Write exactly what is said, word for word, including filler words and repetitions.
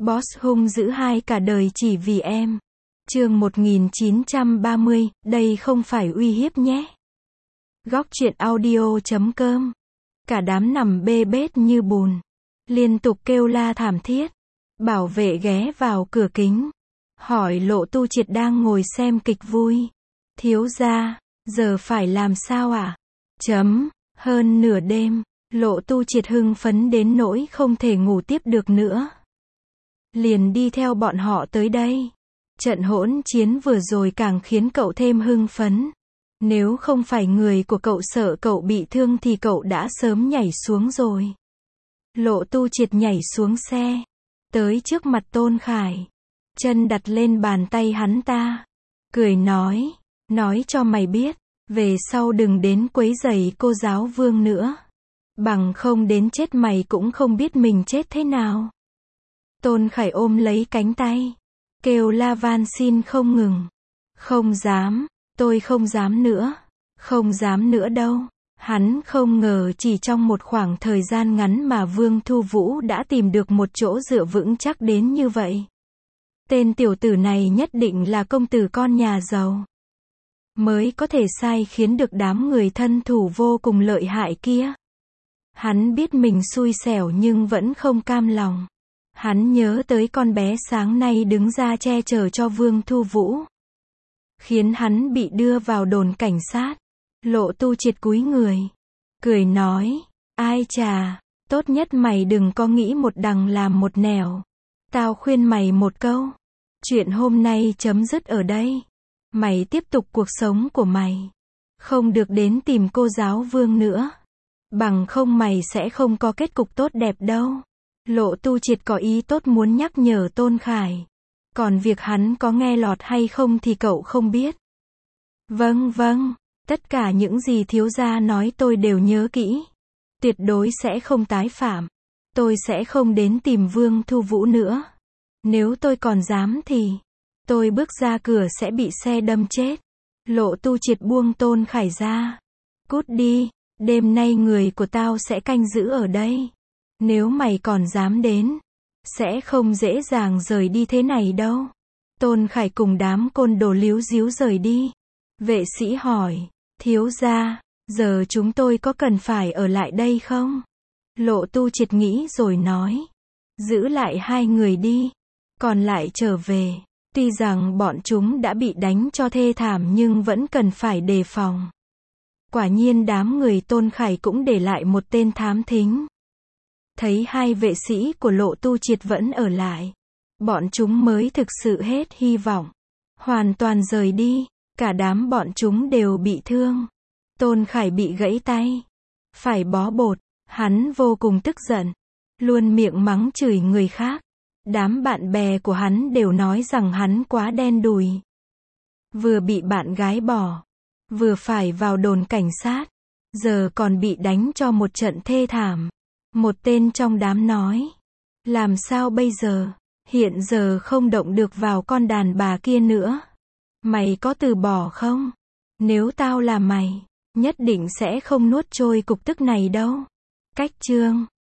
Boss hung dữ hai cả đời chỉ vì em. Chương một nghìn chín trăm ba mươi, đây không phải uy hiếp nhé. Góc truyện audio chấm com. Cả đám nằm bê bết như bùn, liên tục kêu la thảm thiết. Bảo vệ ghé vào cửa kính, hỏi Lộ Tu Triệt đang ngồi xem kịch vui. Thiếu gia, giờ phải làm sao ạ? À? Chấm, hơn nửa đêm, Lộ Tu Triệt hưng phấn đến nỗi không thể ngủ tiếp được nữa. Liền đi theo bọn họ tới đây. Trận hỗn chiến vừa rồi càng khiến cậu thêm hưng phấn. Nếu không phải người của cậu sợ cậu bị thương thì cậu đã sớm nhảy xuống rồi. Lộ Tu Triệt nhảy xuống xe, tới trước mặt Tôn Khải, chân đặt lên bàn tay hắn ta, cười nói, nói cho mày biết, về sau đừng đến quấy rầy cô giáo Vương nữa. Bằng không đến chết mày cũng không biết mình chết thế nào. Tôn Khải ôm lấy cánh tay, kêu la van xin không ngừng. Không dám, tôi không dám nữa, không dám nữa đâu. Hắn không ngờ chỉ trong một khoảng thời gian ngắn mà Vương Thu Vũ đã tìm được một chỗ dựa vững chắc đến như vậy. Tên tiểu tử này nhất định là công tử con nhà giàu, mới có thể sai khiến được đám người thân thủ vô cùng lợi hại kia. Hắn biết mình xui xẻo nhưng vẫn không cam lòng. Hắn nhớ tới con bé sáng nay đứng ra che chở cho Vương Thu Vũ, khiến hắn bị đưa vào đồn cảnh sát. Lộ Tu Triệt cúi người, cười nói, ai chà, tốt nhất mày đừng có nghĩ một đằng làm một nẻo. Tao khuyên mày một câu, chuyện hôm nay chấm dứt ở đây. Mày tiếp tục cuộc sống của mày, không được đến tìm cô giáo Vương nữa. Bằng không mày sẽ không có kết cục tốt đẹp đâu. Lộ Tu Triệt có ý tốt muốn nhắc nhở Tôn Khải. Còn việc hắn có nghe lọt hay không thì cậu không biết. Vâng vâng, tất cả những gì thiếu gia nói tôi đều nhớ kỹ. Tuyệt đối sẽ không tái phạm. Tôi sẽ không đến tìm Vương Thu Vũ nữa. Nếu tôi còn dám thì tôi bước ra cửa sẽ bị xe đâm chết. Lộ Tu Triệt buông Tôn Khải ra. Cút đi, đêm nay người của tao sẽ canh giữ ở đây. Nếu mày còn dám đến, sẽ không dễ dàng rời đi thế này đâu. Tôn Khải cùng đám côn đồ líu díu rời đi. Vệ sĩ hỏi, thiếu gia, giờ chúng tôi có cần phải ở lại đây không? Lộ Tu Triệt nghĩ rồi nói, giữ lại hai người đi, còn lại trở về. Tuy rằng bọn chúng đã bị đánh cho thê thảm nhưng vẫn cần phải đề phòng. Quả nhiên đám người Tôn Khải cũng để lại một tên thám thính. Thấy hai vệ sĩ của Lộ Tu Triệt vẫn ở lại, bọn chúng mới thực sự hết hy vọng. Hoàn toàn rời đi, cả đám bọn chúng đều bị thương. Tôn Khải bị gãy tay, phải bó bột, hắn vô cùng tức giận, luôn miệng mắng chửi người khác. Đám bạn bè của hắn đều nói rằng hắn quá đen đủi. Vừa bị bạn gái bỏ, vừa phải vào đồn cảnh sát, giờ còn bị đánh cho một trận thê thảm. Một tên trong đám nói, làm sao bây giờ, hiện giờ không động được vào con đàn bà kia nữa. Mày có từ bỏ không? Nếu tao là mày, nhất định sẽ không nuốt trôi cục tức này đâu. Cách chương